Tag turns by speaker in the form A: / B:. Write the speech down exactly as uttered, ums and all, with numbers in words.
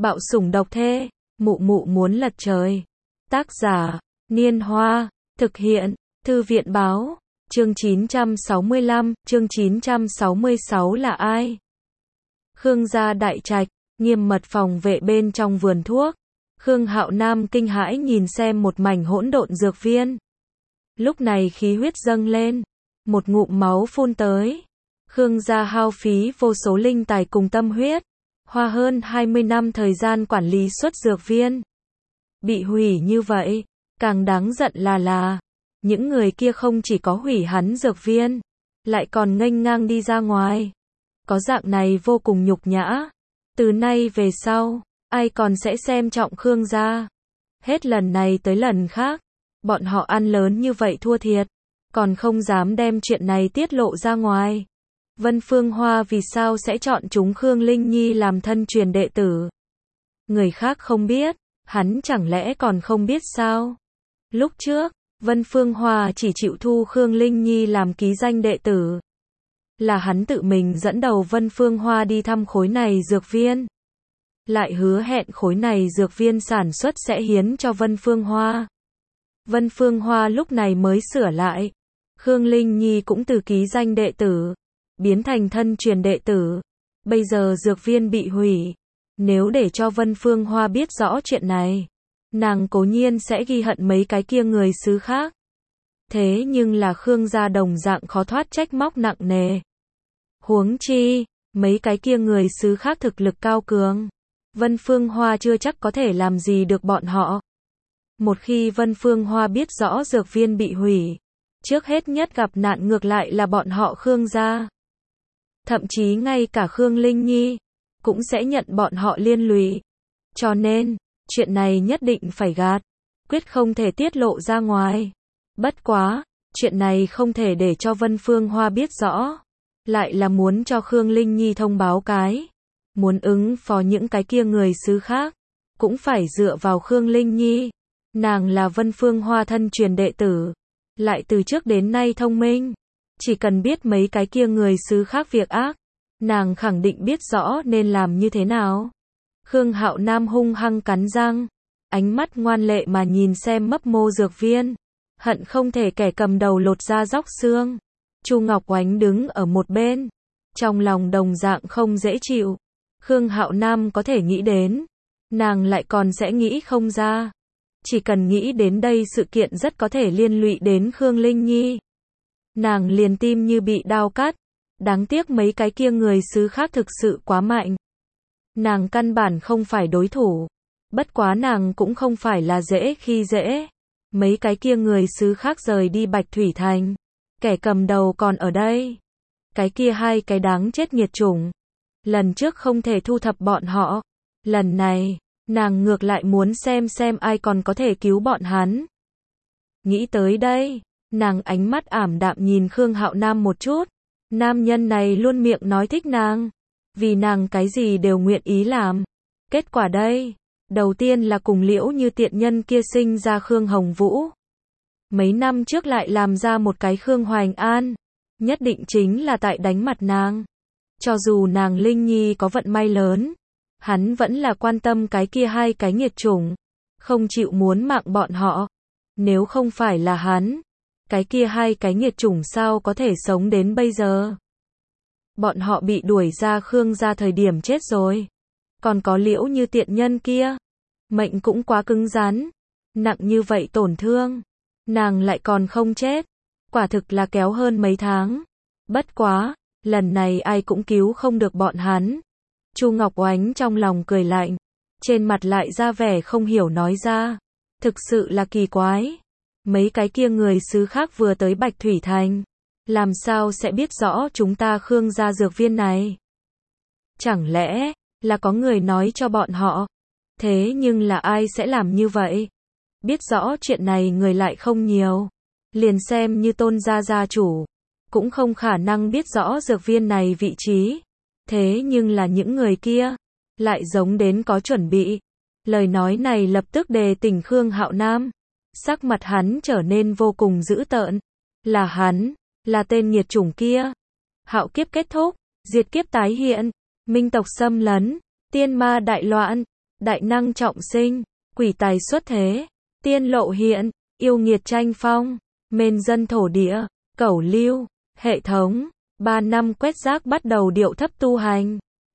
A: Bạo sủng độc thê, mụ mụ muốn lật trời. Tác giả, Niên Hoa, thực hiện, Thư viện Báo, chương chín trăm sáu mươi lăm, chương chín trăm sáu mươi sáu là ai? Khương gia đại trạch, nghiêm mật phòng vệ bên trong vườn thuốc. Khương Hạo Nam kinh hãi nhìn xem một mảnh hỗn độn dược viên. Lúc này khí huyết dâng lên, một ngụm máu phun tới. Khương gia hao phí vô số linh tài cùng tâm huyết, hoa hơn hai mươi năm thời gian quản lý xuất dược viên. Bị hủy như vậy, càng đáng giận là là, những người kia không chỉ có hủy hắn dược viên, lại còn nghênh ngang đi ra ngoài. Có dạng này vô cùng nhục nhã. Từ nay về sau, ai còn sẽ xem trọng Khương gia. Hết lần này tới lần khác, bọn họ ăn lớn như vậy thua thiệt, còn không dám đem chuyện này tiết lộ ra ngoài. Vân Phương Hoa vì sao sẽ chọn chúng Khương Linh Nhi làm thân truyền đệ tử? Người khác không biết, hắn chẳng lẽ còn không biết sao? Lúc trước, Vân Phương Hoa chỉ chịu thu Khương Linh Nhi làm ký danh đệ tử. Là hắn tự mình dẫn đầu Vân Phương Hoa đi thăm khối này dược viên. Lại hứa hẹn khối này dược viên sản xuất sẽ hiến cho Vân Phương Hoa. Vân Phương Hoa lúc này mới sửa lại. Khương Linh Nhi cũng từ ký danh đệ tử, biến thành thân truyền đệ tử. Bây giờ dược viên bị hủy. Nếu để cho Vân Phương Hoa biết rõ chuyện này, nàng cố nhiên sẽ ghi hận mấy cái kia người xứ khác. Thế nhưng là Khương gia đồng dạng khó thoát trách móc nặng nề. Huống chi, mấy cái kia người xứ khác thực lực cao cường. Vân Phương Hoa chưa chắc có thể làm gì được bọn họ. Một khi Vân Phương Hoa biết rõ dược viên bị hủy, trước hết nhất gặp nạn ngược lại là bọn họ Khương gia. Thậm chí ngay cả Khương Linh Nhi cũng sẽ nhận bọn họ liên lụy. Cho nên, chuyện này nhất định phải gạt, quyết không thể tiết lộ ra ngoài. Bất quá, chuyện này không thể để cho Vân Phương Hoa biết rõ, lại là muốn cho Khương Linh Nhi thông báo cái. Muốn ứng phó những cái kia người xứ khác, cũng phải dựa vào Khương Linh Nhi. Nàng là Vân Phương Hoa thân truyền đệ tử, lại từ trước đến nay thông minh. Chỉ cần biết mấy cái kia người xứ khác việc ác, nàng khẳng định biết rõ nên làm như thế nào. Khương Hạo Nam hung hăng cắn răng, ánh mắt ngoan lệ mà nhìn xem mấp mô dược viên, hận không thể kẻ cầm đầu lột da róc xương. Chu Ngọc Oánh đứng ở một bên, trong lòng đồng dạng không dễ chịu. Khương Hạo Nam có thể nghĩ đến, nàng lại còn sẽ nghĩ không ra. Chỉ cần nghĩ đến đây sự kiện rất có thể liên lụy đến Khương Linh Nhi. Nàng liền tim như bị đao cắt. Đáng tiếc mấy cái kia người xứ khác thực sự quá mạnh. Nàng căn bản không phải đối thủ. Bất quá nàng cũng không phải là dễ khi dễ. Mấy cái kia người xứ khác rời đi Bạch Thủy Thành. Kẻ cầm đầu còn ở đây. Cái kia hai cái đáng chết nghiệt chủng. Lần trước không thể thu thập bọn họ. Lần này, nàng ngược lại muốn xem xem ai còn có thể cứu bọn hắn. Nghĩ tới đây, nàng ánh mắt ảm đạm nhìn Khương Hạo Nam một chút. Nam nhân này luôn miệng nói thích nàng. Vì nàng cái gì đều nguyện ý làm. Kết quả đây, đầu tiên là cùng Liễu Như tiện nhân kia sinh ra Khương Hồng Vũ. Mấy năm trước lại làm ra một cái Khương Hoành An. Nhất định chính là tại đánh mặt nàng. Cho dù nàng Linh Nhi có vận may lớn, hắn vẫn là quan tâm cái kia hai cái nghiệt chủng, không chịu muốn mạng bọn họ. Nếu không phải là hắn, cái kia hai cái nghiệt chủng sao có thể sống đến bây giờ. Bọn họ bị đuổi ra Khương gia thời điểm chết rồi. Còn có Liễu Như tiện nhân kia, mệnh cũng quá cứng rắn, nặng như vậy tổn thương, nàng lại còn không chết, quả thực là kéo hơn mấy tháng. Bất quá, lần này ai cũng cứu không được bọn hắn. Chu Ngọc Oánh trong lòng cười lạnh, trên mặt lại ra vẻ không hiểu nói ra. Thực sự là kỳ quái. Mấy cái kia người xứ khác vừa tới Bạch Thủy Thành, làm sao sẽ biết rõ chúng ta Khương gia dược viên này? Chẳng lẽ là có người nói cho bọn họ? Thế nhưng là ai sẽ làm như vậy? Biết rõ chuyện này người lại không nhiều. Liền xem như Tôn gia gia chủ, cũng không khả năng biết rõ dược viên này vị trí. Thế nhưng là những người kia, lại giống đến có chuẩn bị. Lời nói này lập tức đề tỉnh Khương Hạo Nam. Sắc mặt hắn trở nên vô cùng dữ tợn. Là hắn, là tên nghiệt chủng kia. Hạo kiếp kết thúc, diệt kiếp tái hiện, minh tộc xâm lấn, tiên ma đại loạn, đại năng trọng sinh, quỷ tài xuất thế, tiên lộ hiện, yêu nghiệt tranh phong, mên dân thổ địa, cẩu lưu, hệ thống, ba năm quét rác bắt đầu điệu thấp tu hành.